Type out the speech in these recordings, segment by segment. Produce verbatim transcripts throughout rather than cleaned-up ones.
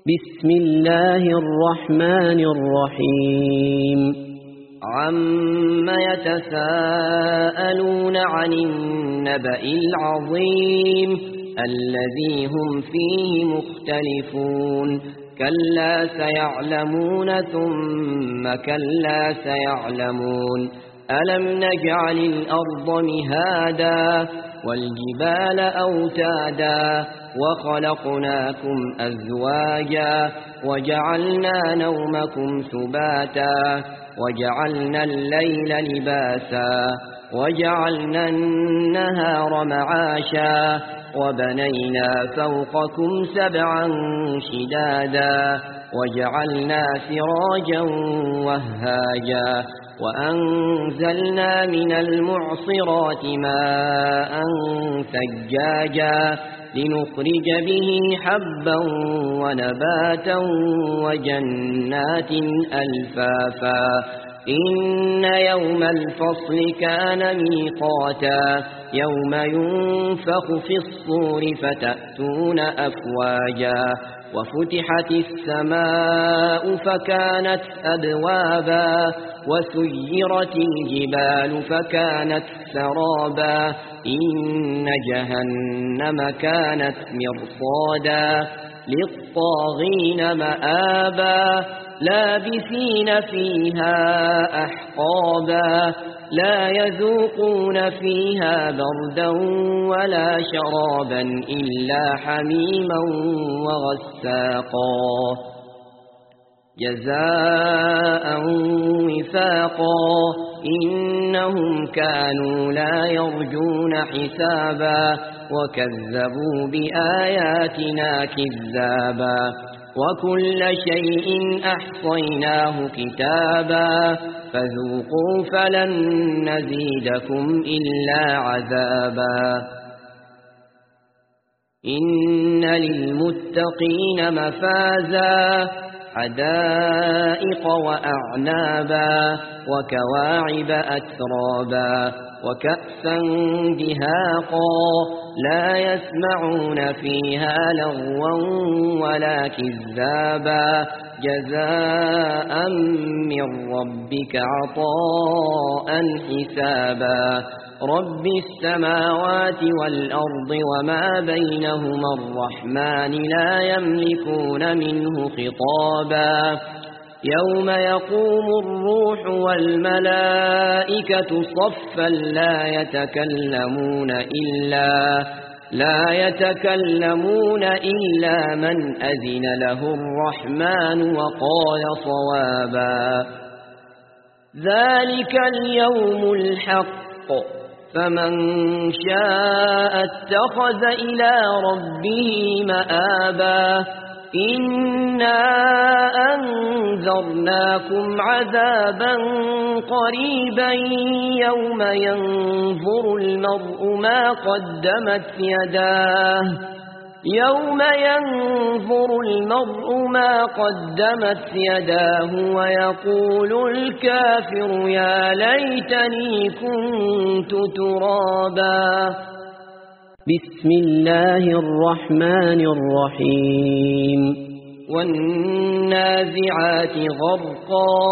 بسم الله الرحمن الرحيم عم يتساءلون عن النبأ العظيم الذي هم فيه مختلفون كلا سيعلمون ثم كلا سيعلمون ألم نجعل الأرض مهادا والجبال أوتادا وخلقناكم أزواجا وجعلنا نومكم سباتا وجعلنا الليل لباسا وجعلنا النهار معاشا وبنينا فوقكم سبعا شدادا وجعلنا سراجا وهاجا وأنزلنا من المعصرات ماء ثجاجا لنخرج به حبا ونباتا وجنات ألفافا إن يوم الفصل كان ميقاتا يوم ينفخ في الصور فتأتون أفواجا وفتحت السماء فكانت أبوابا وسيرت الجبال فكانت سرابا إن جهنم كانت مرصادا للطاغين مآبا لابثين فيها أحقابا لا يذوقون فيها بردا ولا شرابا إلا حميما وغساقا جزاء وفاقا إنهم كانوا لا يرجون حسابا وكذبوا بآياتنا كذابا وكل شيء أحصيناه كتابا فذوقوا فلن نزيدكم إلا عذابا إن للمتقين مفازا حدائق وأعنابا وكواعب أترابا وكأسا دهاقا لا يسمعون فيها لغوا ولا كذابا جزاء من ربك عطاء حسابا رب السماوات والأرض وما بينهما الرحمن لا يملكون منه خطابا يوم يقوم الروح والملائكة صفا لا يتكلمون إلا لا يتكلمون إلا من أذن له الرحمن وقال صوابا ذلك اليوم الحق فمن شاء اتخذ إلى ربه مآبا إنا أنذرناكم عذابا قريبا يوم ينظر المرء ما قدمت يداه يوم ينظر المرء ما قدمت يداه ويقول الكافر يا ليتني كنت ترابا بسم الله الرحمن الرحيم والنازعات غرقا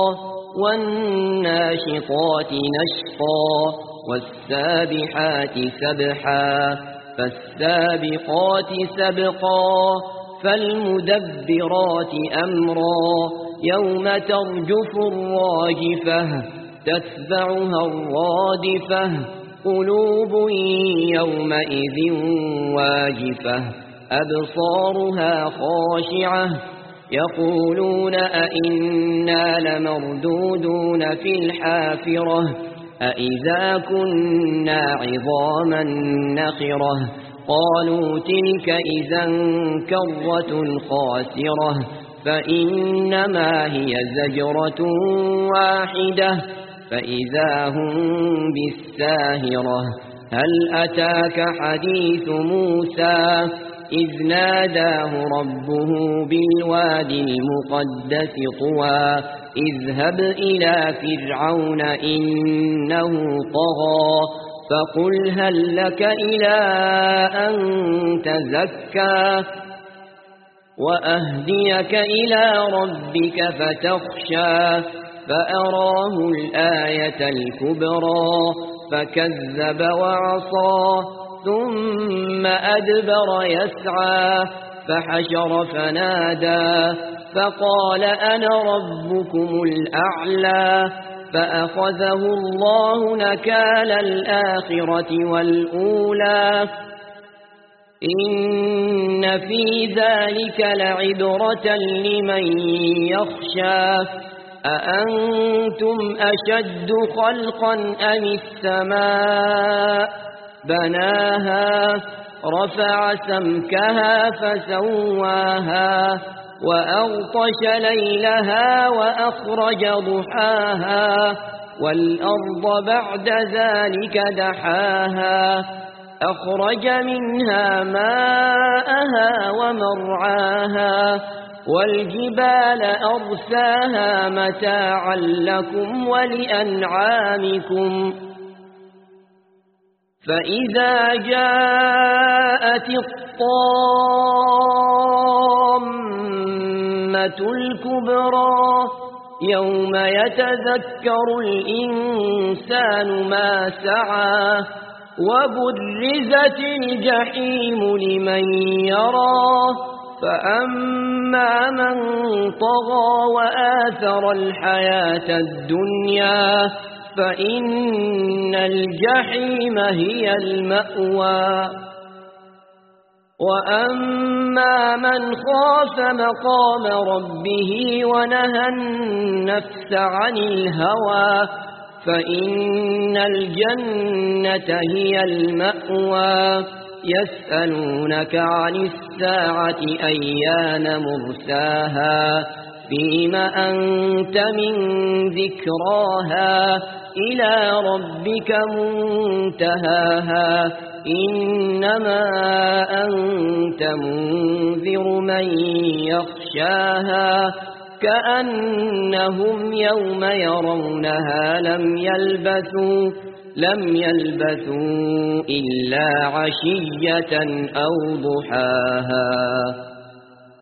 والناشطات نشطا والسابحات سبحا فالسابقات سبقا فالمدبرات أمرا يوم ترجف الراجفة تتبعها الرادفة قلوب يومئذ واجفة أبصارها خاشعة يقولون أئنا لمردودون في الحافرة أئذا كنا عظاما نخرة قالوا تلك إذا كرة خاسرة فإنما هي زجرة واحدة فإذا هم بالساهرة هل أتاك حديث موسى إذ ناداه ربه بالوادي المقدس طوى اذهب إلى فرعون إنه طغى فقل هل لك إلى أن تزكى وأهديك إلى ربك فتخشى فأراه الآية الكبرى فكذب وعصى ثم أدبر يسعى فحشر فنادى فقال أنا ربكم الأعلى فأخذه الله نكال الآخرة والأولى إن في ذلك لعبرة لمن يخشى أأنتم أشد خلقا أم السماء بناها رفع سمكها فسواها وأغطش ليلها وأخرج ضحاها والأرض بعد ذلك دحاها أخرج منها ماءها ومرعاها والجبال أرساها متاعا لكم ولأنعامكم فإذا جاءت الطامة الكبرى يوم يتذكر الإنسان ما سعى وبرزت الجحيم لمن يراه فأما من طغى وآثر الحياة الدنيا فإن الجحيم هي المأوى وأما من خاف مقام ربه ونهى النفس عن الهوى فإن الجنة هي المأوى يسألونك عن الساعة أيان مرساها فيم أنت من ذكراها إلى ربك منتهاها إنما أنت منذر من يخشاها كأنهم يوم يرونها لم يلبثوا لم يلبثوا إلا عشية أو ضحاها.